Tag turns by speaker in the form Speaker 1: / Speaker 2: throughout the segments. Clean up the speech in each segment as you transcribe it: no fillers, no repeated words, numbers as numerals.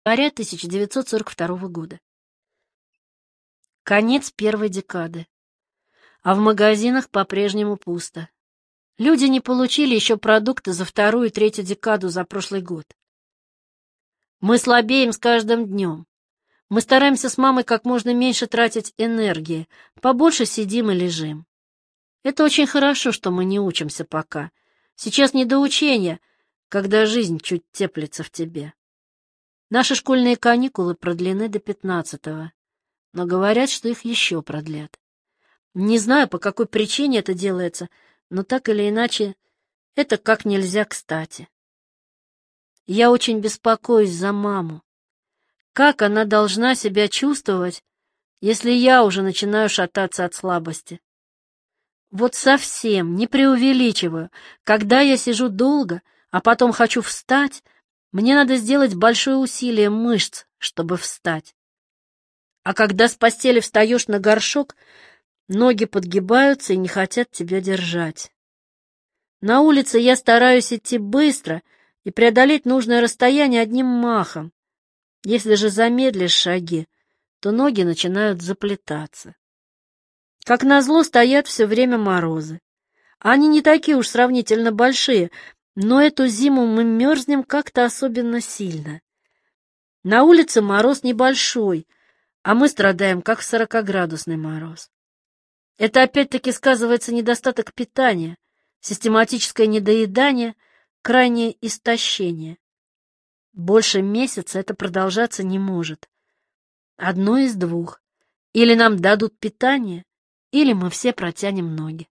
Speaker 1: января 1942 года. Конец первой декады. А в магазинах по-прежнему пусто. Люди не получили еще продукты за вторую и третью декаду за прошлый год. Мы слабеем с каждым днем. Мы стараемся с мамой как можно меньше тратить энергии, побольше сидим и лежим. Это очень хорошо, что мы не учимся пока. Сейчас не до учения, когда жизнь чуть теплится в тебе. Наши школьные каникулы продлены до 15-го, но говорят, что их еще продлят. Не знаю, по какой причине это делается, но так или иначе, это как нельзя кстати. Я очень беспокоюсь за маму. Как она должна себя чувствовать, если я уже начинаю шататься от слабости? Вот совсем, не преувеличиваю, когда я сижу долго, а потом хочу встать, мне надо сделать большое усилие мышц, чтобы встать. А когда с постели встаешь на горшок, ноги подгибаются и не хотят тебя держать. На улице я стараюсь идти быстро и преодолеть нужное расстояние одним махом. Если же замедлишь шаги, то ноги начинают заплетаться. Как назло, стоят все время морозы. Они не такие уж сравнительно большие, но эту зиму мы мерзнем как-то особенно сильно. На улице мороз небольшой, а мы страдаем, как в 40-градусный мороз. Это опять-таки сказывается недостаток питания, систематическое недоедание, крайнее истощение. Больше месяца это продолжаться не может. Одно из двух. Или нам дадут питание, или мы все протянем ноги.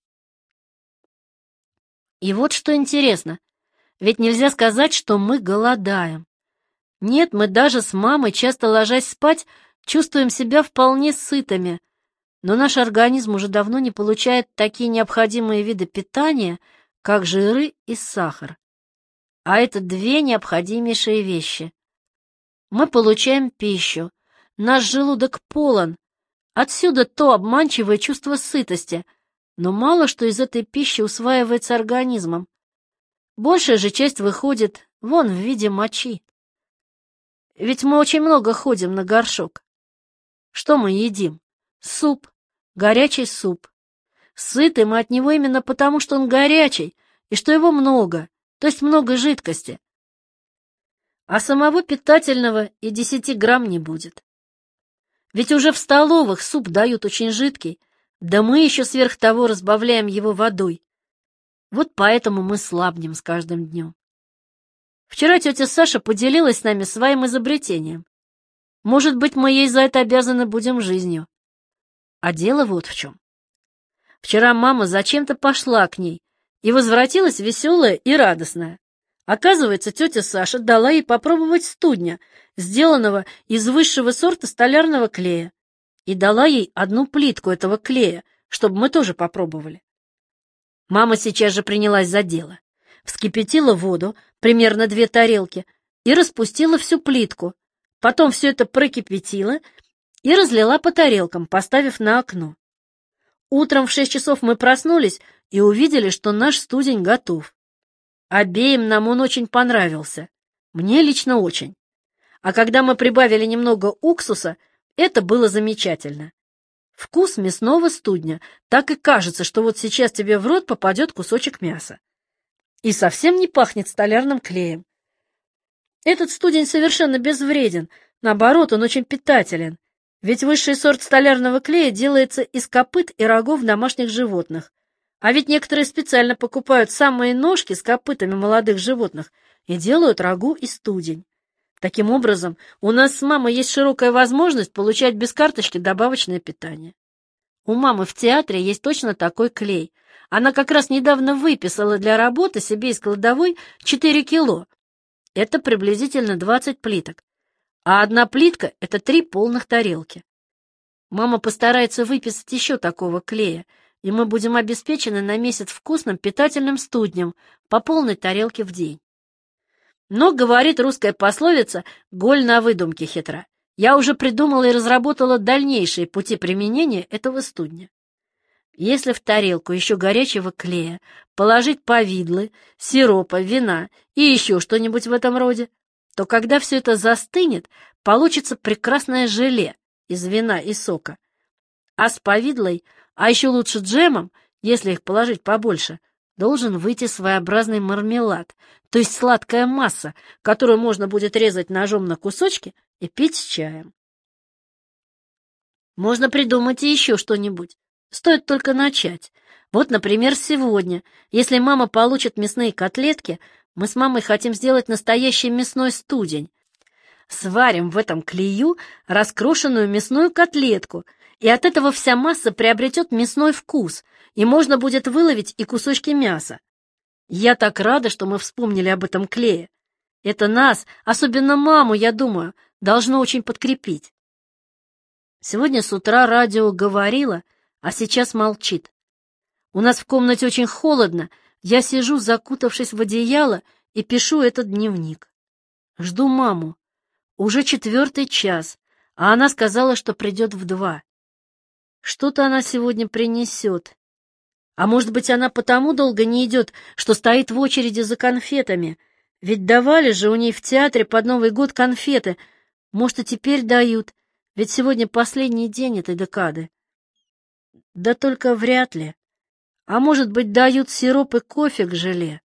Speaker 1: И вот что интересно, ведь нельзя сказать, что мы голодаем. Нет, мы даже с мамой, часто ложась спать, чувствуем себя вполне сытыми, но наш организм уже давно не получает такие необходимые виды питания, как жиры и сахар. А это две необходимейшие вещи. Мы получаем пищу, наш желудок полон, отсюда то обманчивое чувство сытости, но мало что из этой пищи усваивается организмом. Большая же часть выходит вон в виде мочи. Ведь мы очень много ходим на горшок. Что мы едим? Суп, горячий суп. Сыты мы от него именно потому, что он горячий, и что его много, то есть много жидкости. А самого питательного и 10 грамм не будет. Ведь уже в столовых суп дают очень жидкий, да мы еще сверх того разбавляем его водой. Вот поэтому мы слабнем с каждым днем. Вчера тетя Саша поделилась с нами своим изобретением. Может быть, мы ей за это обязаны будем жизнью. А дело вот в чем. Вчера мама зачем-то пошла к ней и возвратилась веселая и радостная. Оказывается, тетя Саша дала ей попробовать студня, сделанного из высшего сорта столярного клея, и дала ей одну плитку этого клея, чтобы мы тоже попробовали. Мама сейчас же принялась за дело. Вскипятила воду, примерно 2 тарелки, и распустила всю плитку. Потом все это прокипятила и разлила по тарелкам, поставив на окно. Утром в 6 часов мы проснулись и увидели, что наш студень готов. Обеим нам он очень понравился. Мне лично очень. А когда мы прибавили немного уксуса, это было замечательно. Вкус мясного студня, так и кажется, что вот сейчас тебе в рот попадет кусочек мяса. И совсем не пахнет столярным клеем. Этот студень совершенно безвреден, наоборот, он очень питателен. Ведь высший сорт столярного клея делается из копыт и рогов домашних животных. А ведь некоторые специально покупают самые ножки с копытами молодых животных и делают рагу и студень. Таким образом, у нас с мамой есть широкая возможность получать без карточки добавочное питание. У мамы в театре есть точно такой клей. Она как раз недавно выписала для работы себе из кладовой 4 кило. Это приблизительно 20 плиток. А одна плитка — это 3 полных тарелки. Мама постарается выписать еще такого клея, и мы будем обеспечены на месяц вкусным питательным студнем по полной тарелке в день. Но, говорит русская пословица, голь на выдумке хитра. Я уже придумала и разработала дальнейшие пути применения этого студня. Если в тарелку еще горячего клея положить повидлы, сиропа, вина и еще что-нибудь в этом роде, то когда все это застынет, получится прекрасное желе из вина и сока. А с повидлой, а еще лучше джемом, если их положить побольше, должен выйти своеобразный мармелад, то есть сладкая масса, которую можно будет резать ножом на кусочки и пить с чаем. Можно придумать и еще что-нибудь. Стоит только начать. Вот, например, сегодня, если мама получит мясные котлетки, мы с мамой хотим сделать настоящий мясной студень. Сварим в этом клею раскрошенную мясную котлетку, и от этого вся масса приобретет мясной вкус, и можно будет выловить и кусочки мяса. Я так рада, что мы вспомнили об этом клее. Это нас, особенно маму, я думаю, должно очень подкрепить. Сегодня с утра радио говорило, а сейчас молчит. У нас в комнате очень холодно, я сижу, закутавшись в одеяло, и пишу этот дневник. Жду маму. Уже 4 час, а она сказала, что придет в 2. Что-то она сегодня принесет. А может быть, она потому долго не идет, что стоит в очереди за конфетами. Ведь давали же у ней в театре под Новый год конфеты. Может, и теперь дают, ведь сегодня последний день этой декады. Да только вряд ли. А может быть, дают сироп и кофе к желе.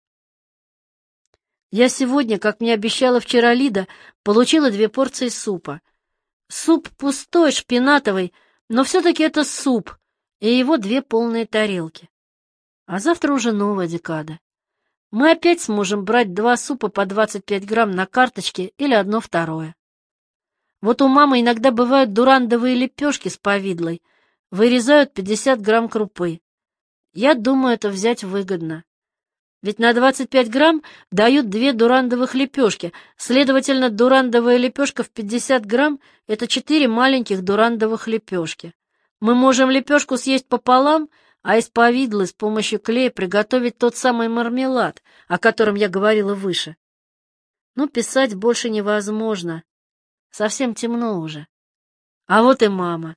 Speaker 1: Я сегодня, как мне обещала вчера Лида, получила 2 порции супа. Суп пустой, шпинатовый, но все-таки это суп, и его 2 полные тарелки. А завтра уже новая декада. Мы опять сможем брать 2 супа по 25 грамм на карточке или 1/2. Вот у мамы иногда бывают дурандовые лепешки с повидлой, вырезают 50 грамм крупы. Я думаю, это взять выгодно. Ведь на 25 грамм дают 2 дурандовых лепешки, следовательно, дурандовая лепешка в 50 грамм — это 4 маленьких дурандовых лепешки. Мы можем лепешку съесть пополам, а из повидлы с помощью клея приготовить тот самый мармелад, о котором я говорила выше. Но писать больше невозможно. Совсем темно уже. А вот и мама.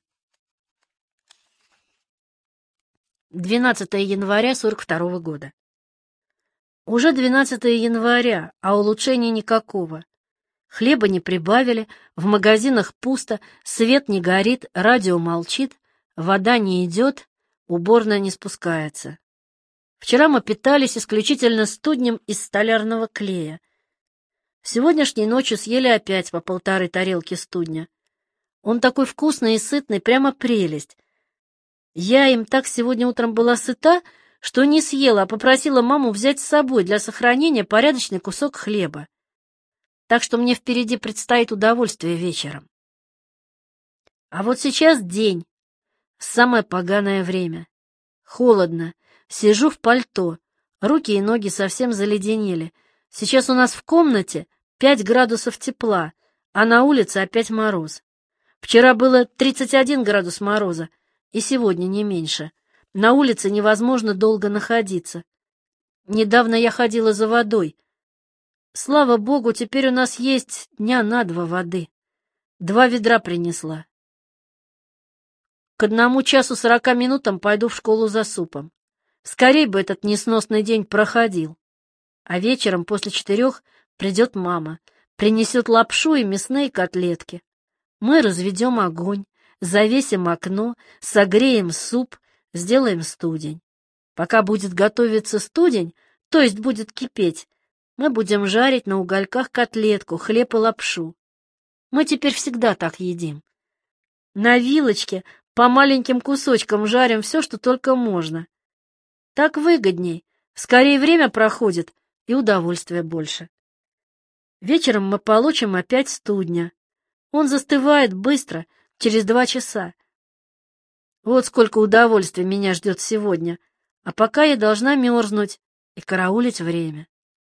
Speaker 1: 12 января 42 года. Уже 12 января, а улучшений никакого. Хлеба не прибавили, в магазинах пусто, свет не горит, радио молчит, вода не идет, уборная не спускается. Вчера мы питались исключительно студнем из столярного клея. Сегодняшней ночью съели опять по 1,5 тарелки студня. Он такой вкусный и сытный, прямо прелесть. Я им так сегодня утром была сыта, что не съела, а попросила маму взять с собой для сохранения порядочный кусок хлеба. Так что мне впереди предстоит удовольствие вечером. А вот сейчас день, самое поганое время. Холодно, сижу в пальто, руки и ноги совсем заледенели. Сейчас у нас в комнате 5 градусов тепла, а на улице опять мороз. Вчера было 31 градус мороза, и сегодня не меньше. На улице невозможно долго находиться. Недавно я ходила за водой. Слава богу, теперь у нас есть дня на 2 воды. 2 ведра принесла. К 1 часу 40 минутам пойду в школу за супом. Скорей бы этот несносный день проходил. А вечером после 4 придет мама, принесет лапшу и мясные котлетки. Мы разведем огонь, завесим окно, согреем суп, сделаем студень. Пока будет готовиться студень, то есть будет кипеть, мы будем жарить на угольках котлетку, хлеб и лапшу. Мы теперь всегда так едим. На вилочке по маленьким кусочкам жарим все, что только можно. Так выгодней, скорее время проходит и удовольствия больше. Вечером мы получим опять студня. Он застывает быстро, через 2 часа. Вот сколько удовольствия меня ждет сегодня, а пока я должна мерзнуть и караулить время.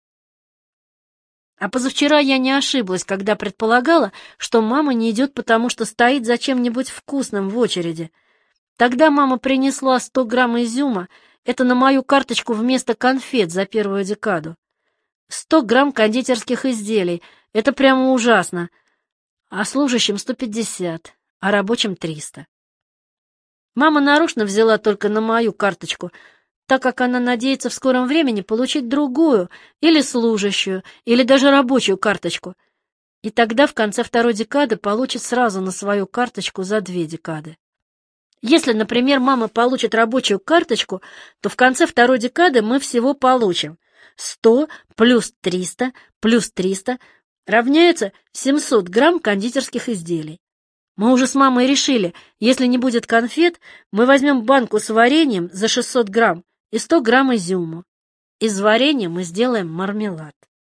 Speaker 1: А позавчера я не ошиблась, когда предполагала, что мама не идет, потому что стоит за чем-нибудь вкусным в очереди. Тогда мама принесла 100 грамм изюма, это на мою карточку вместо конфет за 1 декаду. 100 грамм кондитерских изделий, это прямо ужасно, а служащим 150, а рабочим 300. Мама нарочно взяла только на мою карточку, так как она надеется в скором времени получить другую, или служащую, или даже рабочую карточку. И тогда в конце второй декады получит сразу на свою карточку за 2 декады. Если, например, мама получит рабочую карточку, то в конце второй декады мы всего получим 100 плюс 300 плюс 300 равняется 700 грамм кондитерских изделий. Мы уже с мамой решили, если не будет конфет, мы возьмем банку с вареньем за 600 грамм и 100 грамм изюму. Из варенья мы сделаем мармелад.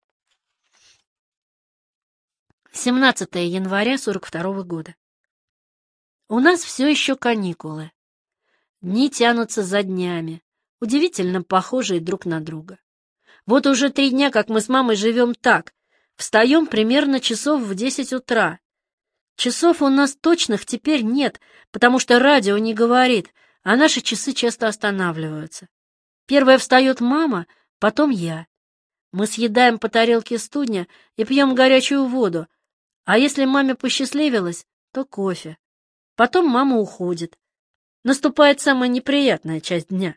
Speaker 1: 17 января 42 года. У нас все еще каникулы. Дни тянутся за днями, удивительно похожие друг на друга. Вот уже 3 дня, как мы с мамой живем так. Встаем примерно часов в 10 утра. Часов у нас точных теперь нет, потому что радио не говорит, а наши часы часто останавливаются. Первая встает мама, потом я. Мы съедаем по тарелке студня и пьем горячую воду, а если маме посчастливилось, то кофе. Потом мама уходит. Наступает самая неприятная часть дня.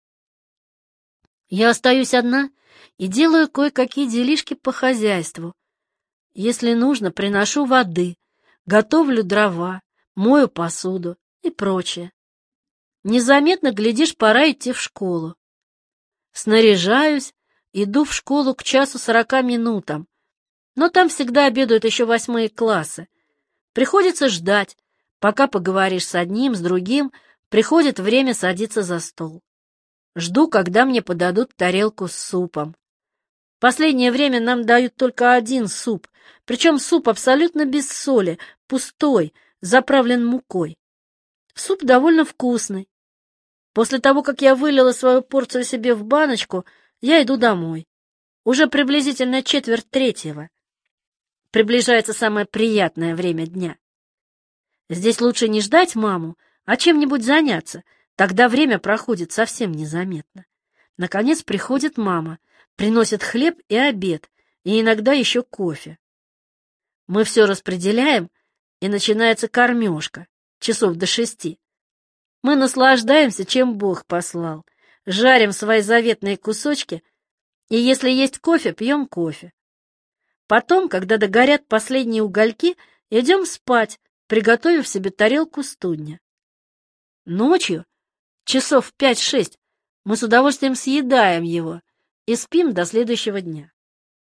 Speaker 1: Я остаюсь одна и делаю кое-какие делишки по хозяйству. Если нужно, приношу воды, готовлю дрова, мою посуду и прочее. Незаметно, глядишь, пора идти в школу. Снаряжаюсь, иду в школу к 1:40, но там всегда обедают еще 8 классы. Приходится ждать, пока поговоришь с одним, с другим, приходит время садиться за стол. Жду, когда мне подадут тарелку с супом. В последнее время нам дают только один суп, причем суп абсолютно без соли, пустой, заправлен мукой. Суп довольно вкусный. После того, как я вылила свою порцию себе в баночку, я иду домой. Уже приблизительно 2:45. Приближается самое приятное время дня. Здесь лучше не ждать маму, а чем-нибудь заняться, тогда время проходит совсем незаметно. Наконец приходит мама, приносит хлеб и обед, и иногда еще кофе. Мы все распределяем, и начинается кормежка, часов до 6. Мы наслаждаемся, чем Бог послал, жарим свои заветные кусочки, и если есть кофе, пьем кофе. Потом, когда догорят последние угольки, идем спать, приготовив себе тарелку студня. Ночью, часов в 5-6, мы с удовольствием съедаем его и спим до следующего дня.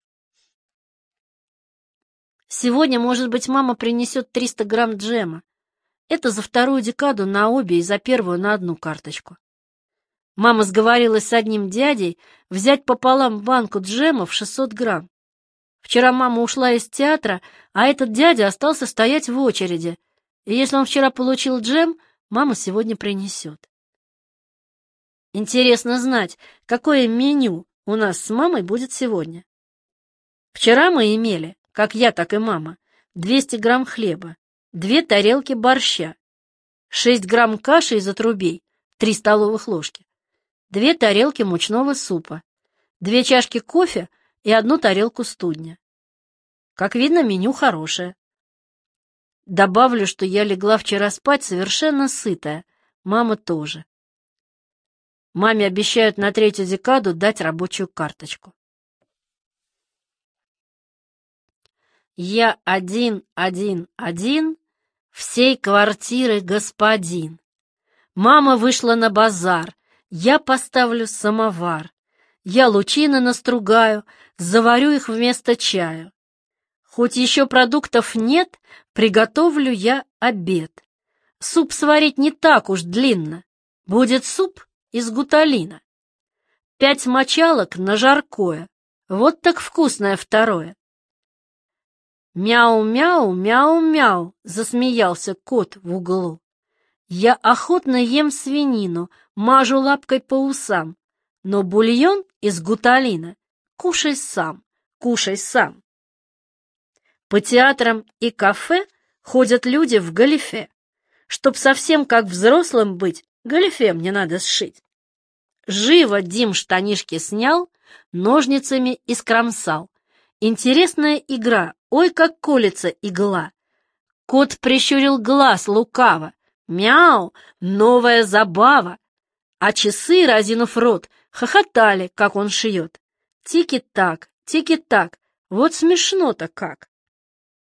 Speaker 1: Сегодня, может быть, мама принесет 300 грамм джема. Это за вторую декаду на обе и за первую на одну карточку. Мама сговорилась с одним дядей взять пополам банку джема в 600 грамм. Вчера мама ушла из театра, а этот дядя остался стоять в очереди, и если он вчера получил джем, мама сегодня принесет. Интересно знать, какое меню у нас с мамой будет сегодня. Вчера мы имели, как я, так и мама, 200 грамм хлеба, 2 тарелки борща, 6 грамм каши из отрубей, 3 столовых ложки, 2 тарелки мучного супа, 2 чашки кофе и 1 тарелку студня. Как видно, меню хорошее. Добавлю, что я легла вчера спать совершенно сытая, мама тоже. Маме обещают на 3-ю декаду дать рабочую карточку. Я один, всей квартиры господин. Мама вышла на базар, я поставлю самовар. Я лучины настругаю, заварю их вместо чаю. Хоть еще продуктов нет, приготовлю я обед. Суп сварить не так уж длинно. Будет суп из гуталина. 5 мочалок на жаркое. Вот так вкусное второе. «Мяу-мяу, мяу-мяу», — засмеялся кот в углу. «Я охотно ем свинину, мажу лапкой по усам, но бульон из гуталина кушай сам, кушай сам». По театрам и кафе ходят люди в галифе. Чтоб совсем как взрослым быть, галифе мне надо сшить. Живо Дим штанишки снял, ножницами искромсал. Интересная игра, ой, как колется игла. Кот прищурил глаз лукаво. Мяу, новая забава. А часы, разинув рот, хохотали, как он шьет. Тики-так, вот смешно-то как.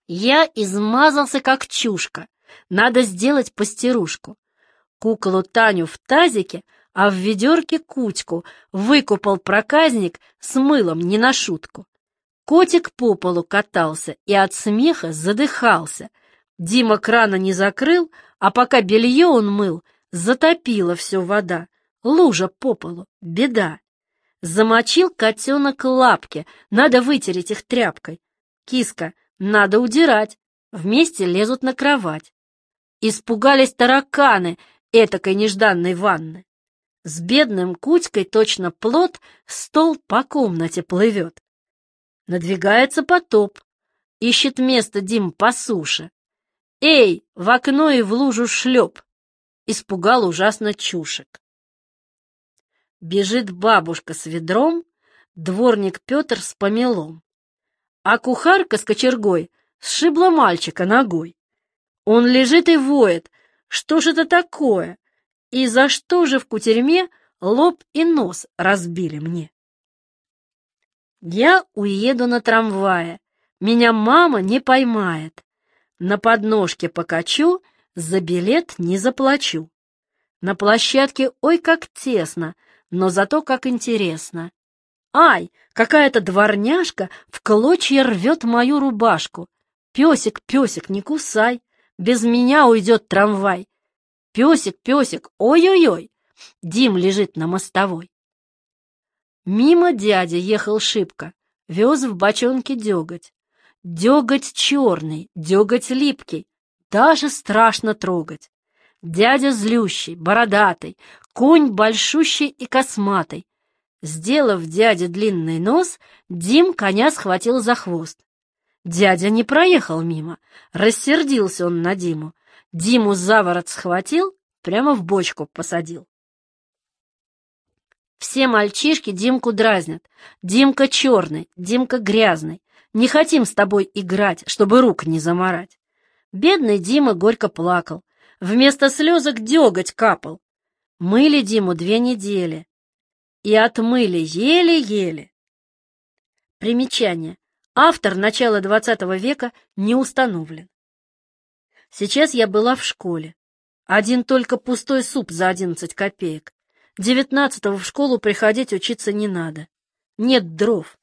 Speaker 1: Я измазался как чушка. Надо сделать пастерушку. Куклу Таню в тазике, а в ведерке Кутьку выкупал проказник с мылом не на шутку. Котик по полу катался и от смеха задыхался. Дима крана не закрыл, а пока белье он мыл, затопила все вода. Лужа по полу, беда. Замочил котенок лапки, надо вытереть их тряпкой. Киска, надо удирать, вместе лезут на кровать. Испугались тараканы этакой нежданной ванны. С бедным Кутькой точно плот стол по комнате плывет. Надвигается потоп, ищет место Дим по суше. Эй, в окно и в лужу шлеп! Испугал ужасно чушек. Бежит бабушка с ведром, дворник Петр с помелом. А кухарка с кочергой сшибла мальчика ногой. Он лежит и воет. Что ж это такое? И за что же в кутерьме лоб и нос разбили мне? Я уеду на трамвае, меня мама не поймает. На подножке покачу, за билет не заплачу. На площадке ой как тесно, но зато как интересно. Ай, какая-то дворняжка в клочья рвет мою рубашку. Песик, песик, не кусай, без меня уйдет трамвай. Песик, песик, ой-ой-ой, Дим лежит на мостовой. Мимо дядя ехал шибко, вез в бочонке деготь. Деготь черный, деготь липкий, даже страшно трогать. Дядя злющий, бородатый, конь большущий и косматый. Сделав дяде длинный нос, Дим коня схватил за хвост. Дядя не проехал мимо, рассердился он на Диму. Диму за ворот схватил, прямо в бочку посадил. Все мальчишки Димку дразнят. Димка черный, Димка грязный. Не хотим с тобой играть, чтобы рук не замарать. Бедный Дима горько плакал. Вместо слезок деготь капал. Мыли Диму 2 недели. И отмыли еле-еле. Примечание. Автор начала XX века не установлен. Сейчас я была в школе. Один только пустой суп за 11 копеек. 19-го в школу приходить учиться не надо. Нет дров.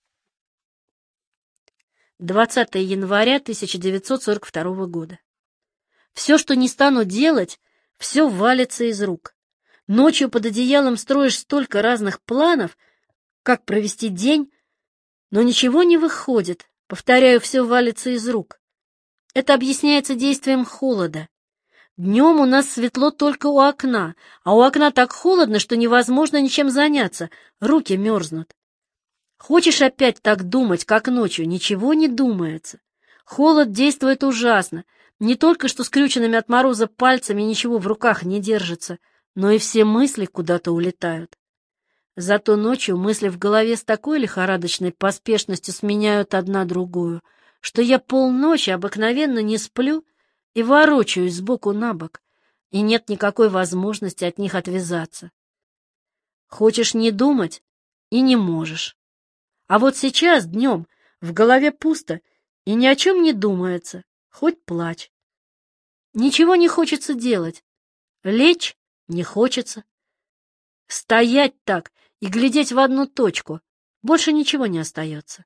Speaker 1: 20 января 1942 года. Все, что не стану делать, все валится из рук. Ночью под одеялом строишь столько разных планов, как провести день, но ничего не выходит. Повторяю, все валится из рук. Это объясняется действием холода. Днем у нас светло только у окна, а у окна так холодно, что невозможно ничем заняться, руки мерзнут. Хочешь опять так думать, как ночью, ничего не думается. Холод действует ужасно, не только что скрюченными от мороза пальцами ничего в руках не держится, но и все мысли куда-то улетают. Зато ночью мысли в голове с такой лихорадочной поспешностью сменяют одна другую, что я полночи обыкновенно не сплю и ворочаюсь сбоку на бок, и нет никакой возможности от них отвязаться. Хочешь не думать и не можешь. А вот сейчас, днем, в голове пусто и ни о чем не думается, хоть плачь. Ничего не хочется делать, лечь не хочется. Стоять так и глядеть в одну точку, больше ничего не остается.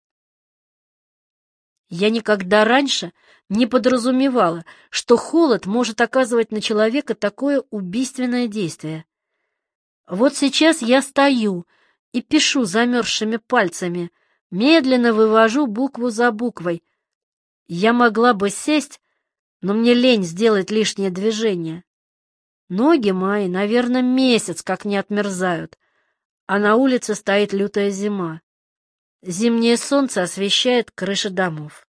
Speaker 1: Я никогда раньше не подразумевала, что холод может оказывать на человека такое убийственное действие. Вот сейчас я стою и пишу замерзшими пальцами, медленно вывожу букву за буквой. Я могла бы сесть, но мне лень сделать лишнее движение. Ноги мои, наверное, месяц как не отмерзают, а на улице стоит лютая зима. Зимнее солнце освещает крыши домов.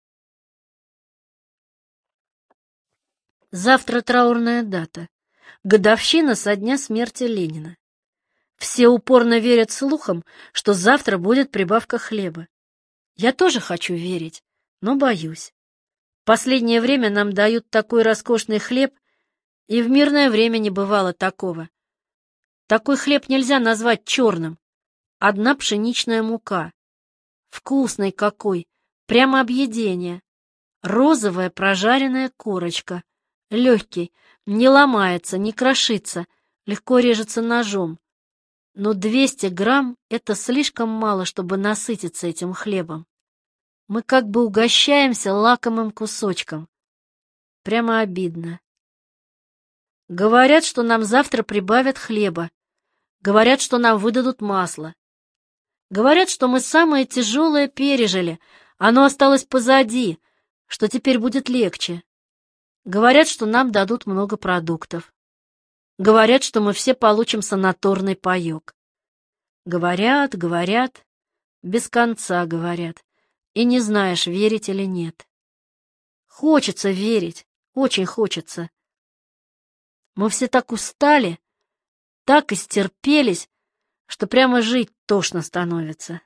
Speaker 1: Завтра траурная дата, годовщина со дня смерти Ленина. Все упорно верят слухам, что завтра будет прибавка хлеба. Я тоже хочу верить, но боюсь. Последнее время нам дают такой роскошный хлеб, и в мирное время не бывало такого. Такой хлеб нельзя назвать черным. Одна пшеничная мука. Вкусный какой, прямо объедение. Розовая прожаренная корочка. Легкий, не ломается, не крошится, легко режется ножом. Но 200 грамм — это слишком мало, чтобы насытиться этим хлебом. Мы как бы угощаемся лакомым кусочком. Прямо обидно. Говорят, что нам завтра прибавят хлеба. Говорят, что нам выдадут масло. Говорят, что мы самое тяжелое пережили, оно осталось позади, что теперь будет легче. Говорят, что нам дадут много продуктов. Говорят, что мы все получим санаторный паёк. Говорят, говорят, без конца говорят, и не знаешь, верить или нет. Хочется верить, очень хочется. Мы все так устали, так истерпелись, что прямо жить тошно становится.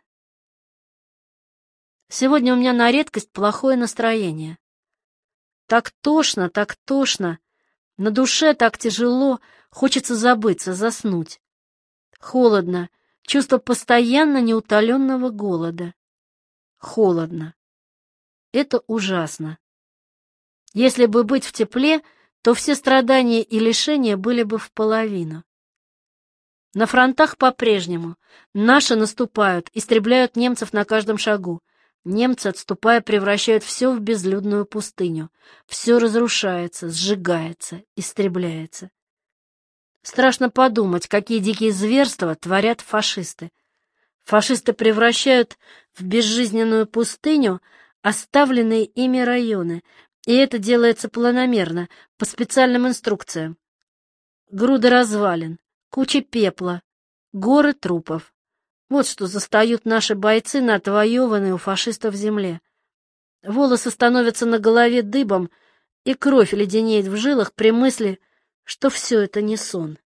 Speaker 1: Сегодня у меня на редкость плохое настроение. Так тошно, на душе так тяжело, хочется забыться, заснуть. Холодно, чувство постоянно неутоленного голода. Холодно. Это ужасно. Если бы быть в тепле, то все страдания и лишения были бы в половину. На фронтах по-прежнему. Наши наступают, истребляют немцев на каждом шагу. Немцы, отступая, превращают все в безлюдную пустыню. Все разрушается, сжигается, истребляется. Страшно подумать, какие дикие зверства творят фашисты. Фашисты превращают в безжизненную пустыню оставленные ими районы, и это делается планомерно, по специальным инструкциям. Груды развалин, куча пепла, горы трупов. Вот что застают наши бойцы на отвоеванной у фашистов земле. Волосы становятся на голове дыбом, и кровь леденеет в жилах при мысли, что все это не сон.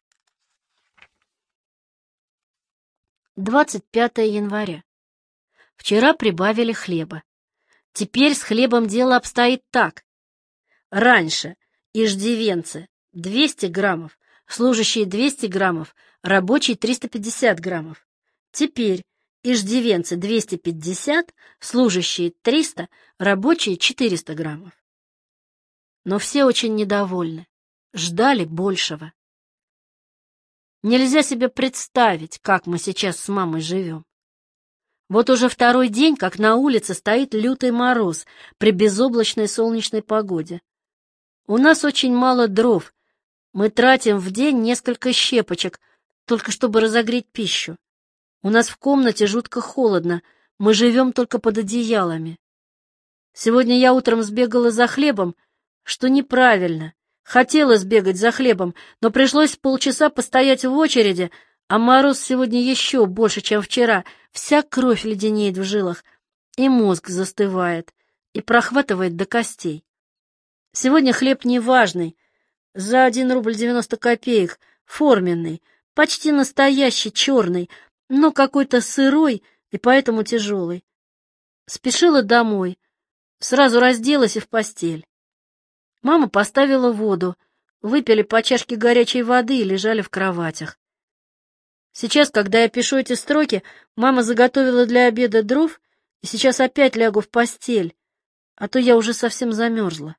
Speaker 1: 25 января. Вчера прибавили хлеба. Теперь с хлебом дело обстоит так. Раньше иждивенцы 200 граммов, служащие 200 граммов, рабочие 350 граммов. Теперь иждивенцы 250, служащие 300, рабочие 400 граммов. Но все очень недовольны, ждали большего. Нельзя себе представить, как мы сейчас с мамой живем. Вот уже второй день, как на улице стоит лютый мороз при безоблачной солнечной погоде. У нас очень мало дров. Мы тратим в день несколько щепочек, только чтобы разогреть пищу. У нас в комнате жутко холодно, мы живем только под одеялами. Сегодня я утром сбегала за хлебом, что неправильно. Хотела сбегать за хлебом, но пришлось полчаса постоять в очереди, а мороз сегодня еще больше, чем вчера. Вся кровь леденеет в жилах, и мозг застывает, и прохватывает до костей. Сегодня хлеб неважный, за 1 рубль 90 копеек, форменный, почти настоящий, черный, но какой-то сырой и поэтому тяжелый. Спешила домой, сразу разделась и в постель. Мама поставила воду, выпили по чашке горячей воды и лежали в кроватях. Сейчас, когда я пишу эти строки, мама заготовила для обеда дров, и сейчас опять лягу в постель, а то я уже совсем замерзла.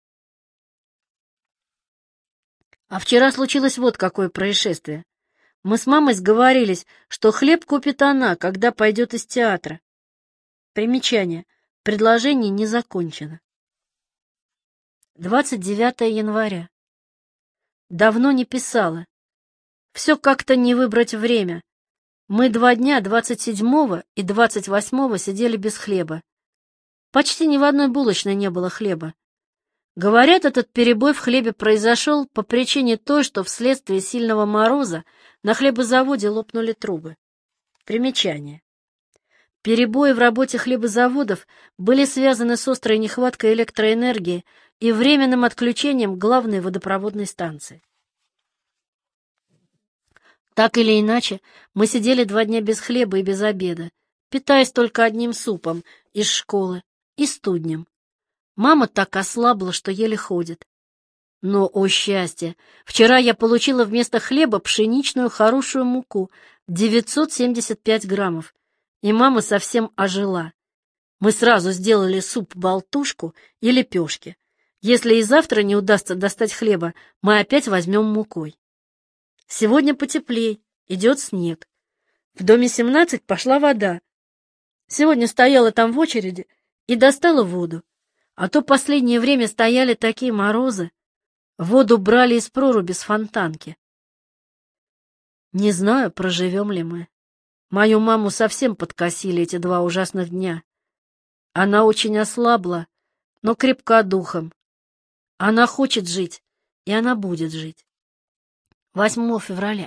Speaker 1: А вчера случилось вот какое происшествие. Мы с мамой сговорились, что хлеб купит она, когда пойдет из театра. Примечание. Предложение не закончено. 29 января. Давно не писала. Все как-то не выбрать время. Мы 2 дня, 27 и 28 сидели без хлеба. Почти ни в одной булочной не было хлеба. Говорят, этот перебой в хлебе произошел по причине той, что вследствие сильного мороза на хлебозаводе лопнули трубы. Примечание. Перебои в работе хлебозаводов были связаны с острой нехваткой электроэнергии и временным отключением главной водопроводной станции. Так или иначе, мы сидели 2 дня без хлеба и без обеда, питаясь только одним супом из школы и студнем. Мама так ослабла, что еле ходит. Но, о счастье, вчера я получила вместо хлеба пшеничную хорошую муку, 975 граммов, и мама совсем ожила. Мы сразу сделали суп-болтушку и лепешки. Если и завтра не удастся достать хлеба, мы опять возьмем мукой. Сегодня потеплей, идет снег. В доме 17 пошла вода. Сегодня стояла там в очереди и достала воду. А то последнее время стояли такие морозы. Воду брали из проруби с фонтанки. Не знаю, проживем ли мы. Мою маму совсем подкосили эти 2 ужасных дня. Она очень ослабла, но крепка духом. Она хочет жить, и она будет жить. 8 февраля.